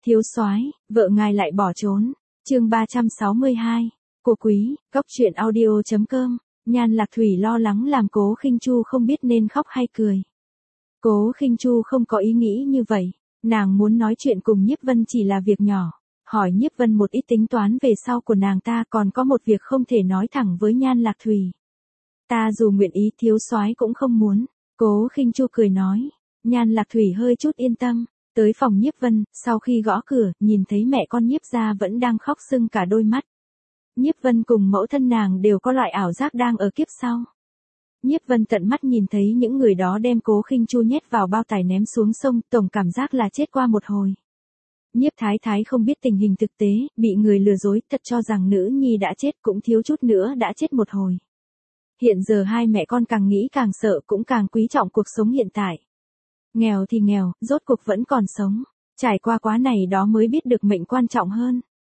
Thiếu soái, vợ ngài lại bỏ trốn. Chương 362. Cô quý, góc truyện audio.com. Nhan Lạc Thủy lo lắng làm Cố Khinh Chu không biết nên khóc hay cười. Cố Khinh Chu không có ý nghĩ như vậy, nàng muốn nói chuyện cùng Nhiếp Vân chỉ là việc nhỏ, hỏi Nhiếp Vân một ít tính toán về sau của nàng ta, còn có một việc không thể nói thẳng với Nhan Lạc Thủy. Ta dù nguyện ý thiếu soái cũng không muốn. Cố Khinh Chu cười nói. Nhan Lạc Thủy hơi chút yên tâm, tới phòng Nhiếp Vân, sau khi gõ cửa, nhìn thấy mẹ con Nhiếp gia vẫn đang khóc sưng cả đôi mắt. Nhiếp Vân cùng mẫu thân nàng đều có loại ảo giác đang ở kiếp sau. Nhiếp Vân tận mắt nhìn thấy những người đó đem Cố Khinh Chu nhét vào bao tải ném xuống sông, tổng cảm giác là chết qua một hồi. Nhiếp Thái Thái không biết tình hình thực tế, bị người lừa dối, thật cho rằng nữ nhi đã chết, cũng thiếu chút nữa đã chết một hồi. Hiện giờ hai mẹ con càng nghĩ càng sợ, cũng càng quý trọng cuộc sống hiện tại. Nghèo thì nghèo, rốt cuộc vẫn còn sống. Trải qua quá này đó mới biết được mệnh quan trọng hơn.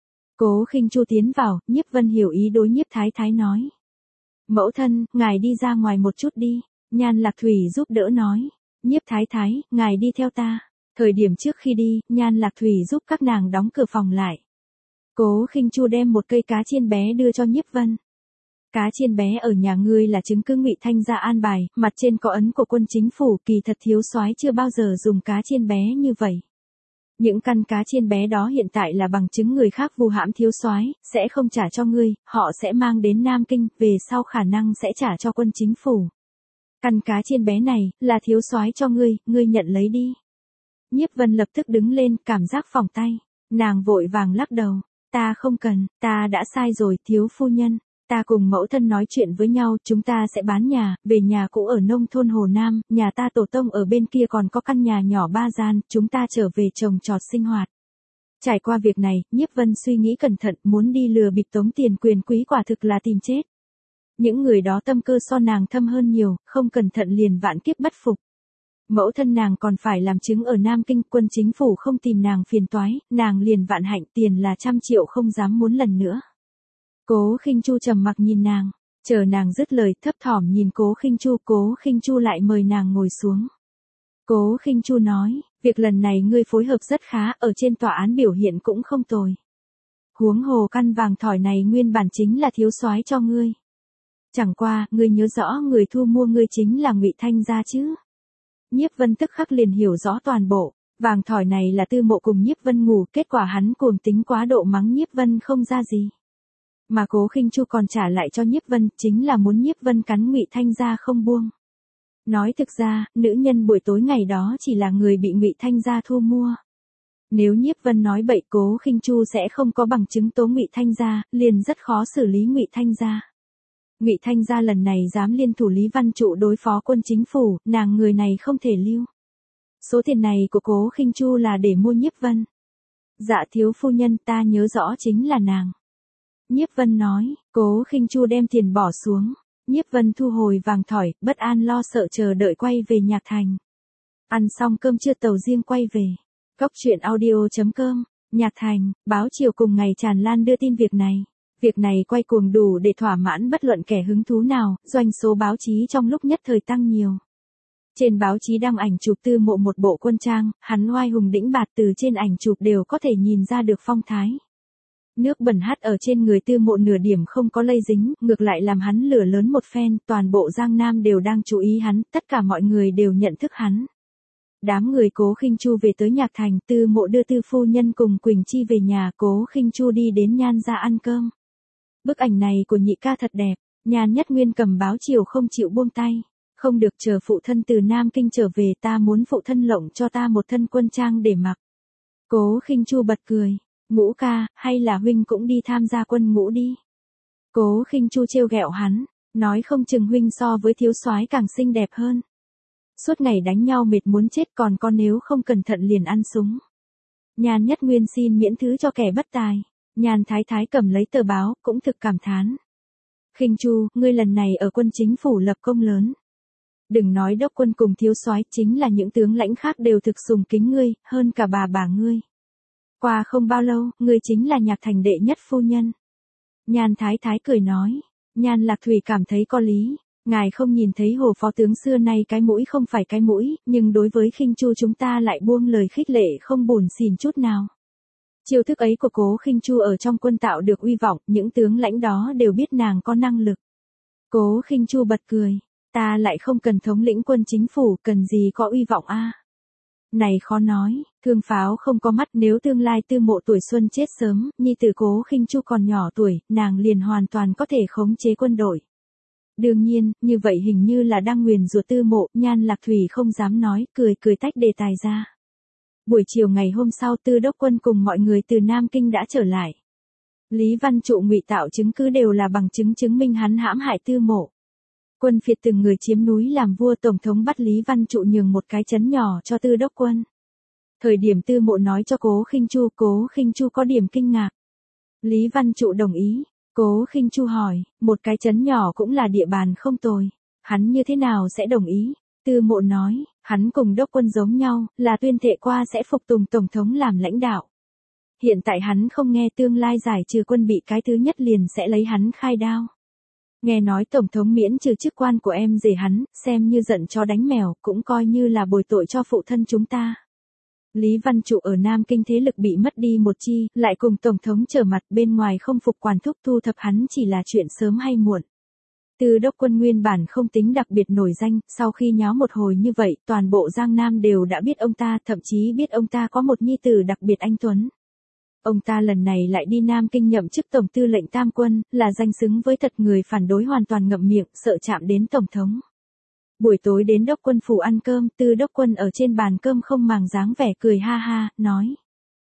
Cố Khinh Chu tiến vào, Nhiếp Vân hiểu ý đối Nhiếp Thái Thái nói. Mẫu thân, ngài đi ra ngoài một chút đi. Nhan Lạc Thủy giúp đỡ nói. Nhiếp Thái Thái, ngài đi theo ta. Thời điểm trước khi đi, Nhan Lạc Thủy giúp các nàng đóng cửa phòng lại. Cố Khinh Chu đem một cây cá chiên bé đưa cho Nhiếp Vân. Cá chiên bé ở nhà ngươi là chứng cứ Ngụy Thanh gia an bài, mặt trên có ấn của quân chính phủ, kỳ thật thiếu soái chưa bao giờ dùng cá chiên bé như vậy. Những căn cá chiên bé đó hiện tại là bằng chứng người khác vu hãm thiếu soái, sẽ không trả cho ngươi, họ sẽ mang đến Nam Kinh, về sau khả năng sẽ trả cho quân chính phủ. Căn cá chiên bé này, là thiếu soái cho ngươi nhận lấy đi. Nhiếp Vân lập tức đứng lên, cảm giác phỏng tay. Nàng vội vàng lắc đầu. Ta không cần, ta đã sai rồi, thiếu phu nhân. Ta cùng mẫu thân nói chuyện với nhau, chúng ta sẽ bán nhà, về nhà cũ ở nông thôn Hồ Nam, nhà ta tổ tông ở bên kia còn có căn nhà nhỏ 3 gian, chúng ta trở về trồng trọt sinh hoạt. Trải qua việc này, Nhiếp Vân suy nghĩ cẩn thận, muốn đi lừa bịp tống tiền quyền quý quả thực là tìm chết. Những người đó tâm cơ so nàng thâm hơn nhiều, không cẩn thận liền vạn kiếp bất phục. Mẫu thân nàng còn phải làm chứng ở Nam Kinh, quân chính phủ không tìm nàng phiền toái, nàng liền vạn hạnh, tiền là 100 triệu không dám muốn lần nữa. Cố Khinh Chu trầm mặc nhìn nàng, chờ nàng dứt lời, thấp thỏm nhìn Cố Khinh Chu lại mời nàng ngồi xuống. Cố Khinh Chu nói, việc lần này ngươi phối hợp rất khá, ở trên tòa án biểu hiện cũng không tồi. Huống hồ căn vàng thỏi này nguyên bản chính là thiếu soái cho ngươi. Chẳng qua, ngươi nhớ rõ người thu mua ngươi chính là Ngụy Thanh gia chứ? Nhiếp Vân tức khắc liền hiểu rõ toàn bộ, vàng thỏi này là Tư Mộ cùng Nhiếp Vân ngủ, kết quả hắn cuồng tính quá độ mắng Nhiếp Vân không ra gì. Mà Cố Khinh Chu còn trả lại cho Nhiếp Vân, chính là muốn Nhiếp Vân cắn Ngụy Thanh gia không buông. Nói thực ra, nữ nhân buổi tối ngày đó chỉ là người bị Ngụy Thanh gia thu mua. Nếu Nhiếp Vân nói bậy, Cố Khinh Chu sẽ không có bằng chứng tố Ngụy Thanh gia, liền rất khó xử lý Ngụy Thanh gia. Ngụy Thanh gia lần này dám liên thủ Lý Văn Trụ đối phó quân chính phủ, nàng người này không thể lưu. Số tiền này của Cố Khinh Chu là để mua Nhiếp Vân. Dạ thiếu phu nhân, ta nhớ rõ chính là nàng. Nhiếp Vân nói. Cố Khinh Chu đem tiền bỏ xuống. Nhiếp Vân thu hồi vàng thỏi, bất an lo sợ chờ đợi quay về Nhạc Thành. Ăn xong cơm trưa tàu riêng quay về. Góc truyện audio.com. Nhạc Thành, báo chiều cùng ngày tràn lan đưa tin việc này. Việc này quay cuồng đủ để thỏa mãn bất luận kẻ hứng thú nào, doanh số báo chí trong lúc nhất thời tăng nhiều. Trên báo chí đăng ảnh chụp Tư Mộ một bộ quân trang, hắn oai hùng đĩnh bạt, từ trên ảnh chụp đều có thể nhìn ra được phong thái. Nước bẩn hắt ở trên người Tư Mộ nửa điểm không có lây dính, ngược lại làm hắn lửa lớn một phen, toàn bộ Giang Nam đều đang chú ý hắn, tất cả mọi người đều nhận thức hắn. Đám người Cố Khinh Chu về tới Nhạc Thành, Tư Mộ đưa Tư phu nhân cùng Quỳnh Chi về nhà, Cố Khinh Chu đi đến Nhan gia ăn cơm. Bức ảnh này của nhị ca thật đẹp, Nhan Nhất Nguyên cầm báo chiều không chịu buông tay. Không được, chờ phụ thân từ Nam Kinh trở về, ta muốn phụ thân lộng cho ta một thân quân trang để mặc. Cố Khinh Chu bật cười. Ngũ ca, hay là huynh cũng đi tham gia quân ngũ đi. Cố Khinh Chu trêu ghẹo hắn, nói không chừng huynh so với thiếu soái càng xinh đẹp hơn. Suốt ngày đánh nhau mệt muốn chết, còn con nếu không cẩn thận liền ăn súng. Nhan Nhất Nguyên xin miễn thứ cho kẻ bất tài. Nhan Thái Thái cầm lấy tờ báo, cũng thực cảm thán. Khinh Chu, ngươi lần này ở quân chính phủ lập công lớn. Đừng nói đốc quân cùng thiếu soái, chính là những tướng lãnh khác đều thực sùng kính ngươi, hơn cả bà ngươi. Qua không bao lâu, ngươi chính là Nhạc Thành đệ nhất phu nhân. Nhan Thái Thái cười nói. Nhan Lạc Thủy cảm thấy có lý. Ngài không nhìn thấy Hồ phó tướng xưa nay cái mũi không phải cái mũi, nhưng đối với Khinh Chu chúng ta lại buông lời khích lệ không buồn xỉn chút nào. Chiêu thức ấy của Cố Khinh Chu ở trong quân tạo được uy vọng, những tướng lãnh đó đều biết nàng có năng lực. Cố Khinh Chu bật cười, ta lại không cần thống lĩnh quân chính phủ, cần gì có uy vọng a? Này khó nói, thương pháo không có mắt, nếu tương lai Tư Mộ tuổi xuân chết sớm, nhi tử Cố Khinh Chu còn nhỏ tuổi, nàng liền hoàn toàn có thể khống chế quân đội. Đương nhiên, như vậy hình như là đang nguyền rủa Tư Mộ, Nhan Lạc Thủy không dám nói, cười tách đề tài ra. Buổi chiều ngày hôm sau, Tư đốc quân cùng mọi người từ Nam Kinh đã trở lại. Lý Văn Trụ ngụy tạo chứng cứ đều là bằng chứng chứng minh hắn hãm hại Tư Mộ. Quân phiệt từng người chiếm núi làm vua, tổng thống bắt Lý Văn Trụ nhường một cái trấn nhỏ cho Tư đốc quân. Thời điểm Tư Mộ nói cho Cố Khinh Chu có điểm kinh ngạc. Lý Văn Trụ đồng ý. Cố Khinh Chu hỏi, một cái trấn nhỏ cũng là địa bàn không tồi, hắn như thế nào sẽ đồng ý? Tư Mộ nói, hắn cùng đốc quân giống nhau, là tuyên thệ qua sẽ phục tùng tổng thống làm lãnh đạo. Hiện tại hắn không nghe, tương lai giải trừ quân bị cái thứ nhất liền sẽ lấy hắn khai đao. Nghe nói tổng thống miễn trừ chức quan của em rể hắn, xem như giận chó đánh mèo, cũng coi như là bồi tội cho phụ thân chúng ta. Lý Văn Trụ ở Nam Kinh thế lực bị mất đi một chi, lại cùng tổng thống trở mặt, bên ngoài không phục quản thúc thu thập hắn chỉ là chuyện sớm hay muộn. Tư đốc quân nguyên bản không tính đặc biệt nổi danh, sau khi nháo một hồi như vậy, toàn bộ Giang Nam đều đã biết ông ta, thậm chí biết ông ta có một nhi tử đặc biệt anh tuấn. Ông ta lần này lại đi Nam Kinh nhậm chức tổng tư lệnh Tam quân, là danh xứng với thật, người phản đối hoàn toàn ngậm miệng, sợ chạm đến tổng thống. Buổi tối đến đốc quân phủ ăn cơm, Tư đốc quân ở trên bàn cơm không màng dáng vẻ cười ha ha, nói.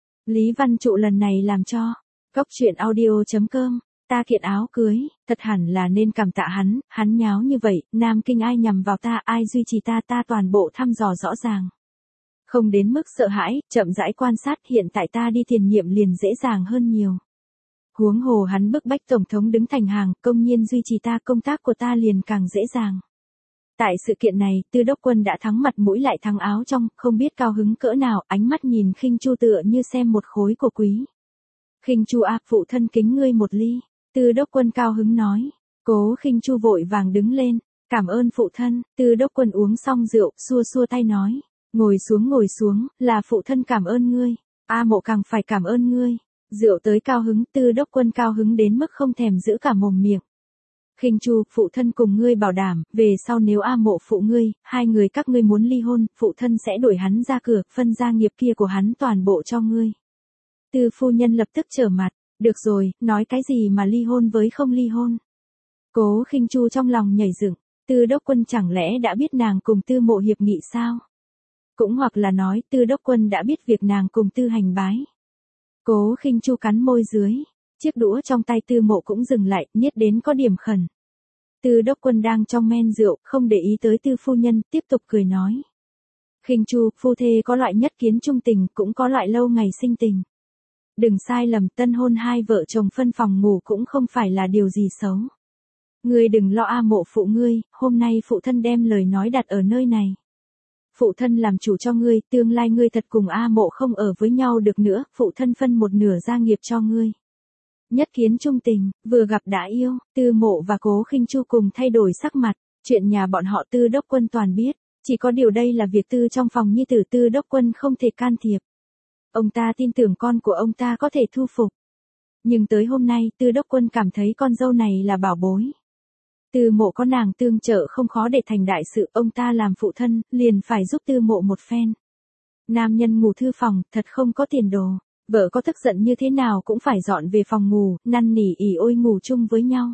Lý Văn Trụ lần này làm cho, Cóc Truyện Audio.com, ta kiện áo cưới, thật hẳn là nên cảm tạ hắn nháo như vậy, Nam Kinh ai nhằm vào ta, ai duy trì ta toàn bộ thăm dò rõ ràng. Không đến mức sợ hãi, chậm rãi quan sát, hiện tại ta đi tiền nhiệm liền dễ dàng hơn nhiều. Huống hồ hắn bức bách tổng thống đứng thành hàng, công nhiên duy trì ta, công tác của ta liền càng dễ dàng. Tại sự kiện này, Tư đốc quân đã thắng mặt mũi lại thắng áo trong, không biết cao hứng cỡ nào, ánh mắt nhìn Khinh Chu tựa như xem một khối của quý. Khinh Chu à, phụ thân kính ngươi một ly. Tư đốc quân cao hứng nói. Cố Khinh Chu vội vàng đứng lên, cảm ơn phụ thân. Tư đốc quân uống xong rượu, xua tay nói. Ngồi xuống, là phụ thân cảm ơn ngươi. A Mộ càng phải cảm ơn ngươi. Rượu tới cao hứng, Tư đốc quân cao hứng đến mức không thèm giữ cả mồm miệng. Khinh Chu, phụ thân cùng ngươi bảo đảm, về sau nếu A Mộ phụ ngươi, hai người các ngươi muốn ly hôn, phụ thân sẽ đuổi hắn ra cửa, phân gia nghiệp kia của hắn toàn bộ cho ngươi. Tư phu nhân lập tức trở mặt, được rồi, nói cái gì mà ly hôn với không ly hôn. Cố Khinh Chu trong lòng nhảy dựng, Tư đốc quân chẳng lẽ đã biết nàng cùng Tư Mộ hiệp nghị sao? Cũng hoặc là nói, Tư đốc quân đã biết việc nàng cùng Tư Hành bái. Cố Khinh Chu cắn môi dưới, chiếc đũa trong tay Tư Mộ cũng dừng lại, niết đến có điểm khẩn. Tư đốc quân đang trong men rượu, không để ý tới Tư phu nhân, tiếp tục cười nói. Khinh Chu, phu thê có loại nhất kiến trung tình, cũng có loại lâu ngày sinh tình. Đừng sai lầm, tân hôn hai vợ chồng phân phòng ngủ cũng không phải là điều gì xấu. Ngươi đừng lo, A Mộ phụ ngươi, hôm nay phụ thân đem lời nói đặt ở nơi này. Phụ thân làm chủ cho ngươi, tương lai ngươi thật cùng A Mộ không ở với nhau được nữa, phụ thân phân một nửa gia nghiệp cho ngươi. Nhất kiến trung tình, vừa gặp đã yêu, Tư Mộ và Cố Khinh Chu cùng thay đổi sắc mặt, chuyện nhà bọn họ Tư đốc quân toàn biết, chỉ có điều đây là việc tư trong phòng nhi tử, Tư đốc quân không thể can thiệp. Ông ta tin tưởng con của ông ta có thể thu phục. Nhưng tới hôm nay, Tư đốc quân cảm thấy con dâu này là bảo bối. Tư Mộ có nàng tương trợ không khó để thành đại sự, ông ta làm phụ thân, liền phải giúp Tư Mộ một phen. Nam nhân ngủ thư phòng, thật không có tiền đồ. Vợ có tức giận như thế nào cũng phải dọn về phòng ngủ, năn nỉ ỉ ôi ngủ chung với nhau.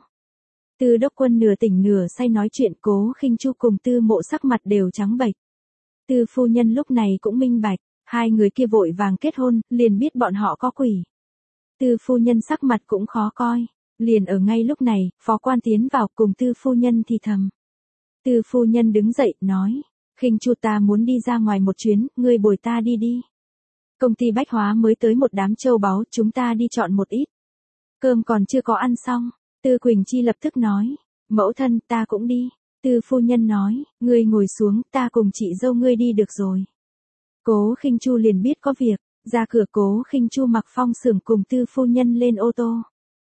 Tư đốc quân nửa tỉnh nửa say nói chuyện, Cố Khinh Chu cùng Tư Mộ sắc mặt đều trắng bệch. Tư phu nhân lúc này cũng minh bạch, hai người kia vội vàng kết hôn, liền biết bọn họ có quỷ. Tư phu nhân sắc mặt cũng khó coi, liền ở ngay lúc này, phó quan tiến vào cùng Tư phu nhân thì thầm. Tư phu nhân đứng dậy, nói, Khinh Chu ta muốn đi ra ngoài một chuyến, ngươi bồi ta đi đi. Công ty bách hóa mới tới một đám châu báu, chúng ta đi chọn một ít. Cơm còn chưa có ăn xong, Tư Quỳnh Chi lập tức nói, mẫu thân ta cũng đi. Tư phu nhân nói, ngươi ngồi xuống, ta cùng chị dâu ngươi đi được rồi. Cố Khinh Chu liền biết có việc, ra cửa. Cố Khinh Chu mặc phong xưởng cùng Tư phu nhân lên ô tô.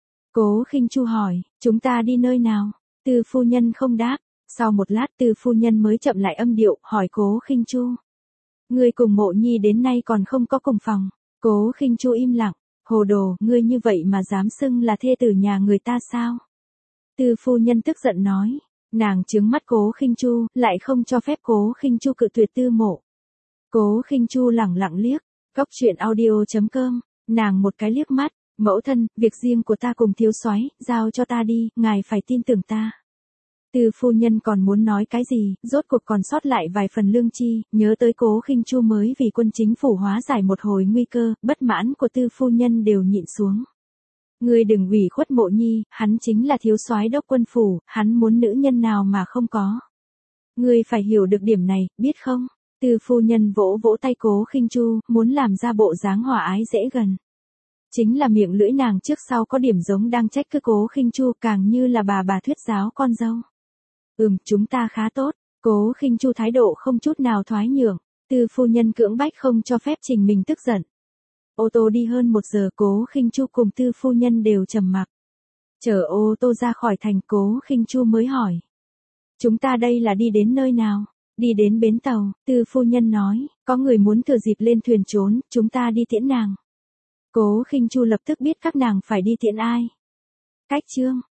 Cố Khinh Chu hỏi, chúng ta đi nơi nào? Tư phu nhân không đáp, sau một lát Tư phu nhân mới chậm lại âm điệu, hỏi Cố Khinh Chu. Ngươi cùng Mộ Nhi đến nay còn không có cùng phòng. Cố Khinh Chu im lặng, Hồ đồ, ngươi như vậy mà dám xưng là thê tử nhà người ta sao? Tư phu nhân tức giận nói. Nàng trướng mắt Cố Khinh Chu, lại không cho phép Cố Khinh Chu cự tuyệt Tư Mộ. Cố Khinh Chu lẳng lặng liếc. Cốc truyện audio.com. Nàng một cái liếc mắt. Mẫu thân, việc riêng của ta cùng thiếu soái, giao cho ta đi, ngài phải tin tưởng ta. Tư phu nhân còn muốn nói cái gì, rốt cuộc còn sót lại vài phần lương chi, nhớ tới Cố Khinh Chu mới vì quân chính phủ hóa giải một hồi nguy cơ, bất mãn của tư phu nhân đều nhịn xuống. Ngươi đừng ủy khuất Mộ Nhi, hắn chính là thiếu soái đốc quân phủ, hắn muốn nữ nhân nào mà không có. Ngươi phải hiểu được điểm này, biết không? Tư phu nhân vỗ vỗ tay Cố Khinh Chu, muốn làm ra bộ dáng hòa ái dễ gần. Chính là miệng lưỡi nàng trước sau có điểm giống đang trách cứ Cố Khinh Chu, càng như là bà thuyết giáo con dâu. Chúng ta khá tốt. Cố Khinh Chu thái độ không chút nào thoái nhượng. Tư phu nhân cưỡng bách không cho phép Trình mình tức giận. Ô tô đi hơn 1 giờ, Cố Khinh Chu cùng tư phu nhân đều trầm mặc. Chở ô tô ra khỏi thành, Cố Khinh Chu mới hỏi. Chúng ta đây là đi đến nơi nào? Đi đến bến tàu, tư phu nhân nói, có người muốn thừa dịp lên thuyền trốn, chúng ta đi tiễn nàng. Cố Khinh Chu lập tức biết các nàng phải đi tiễn ai. Cách chương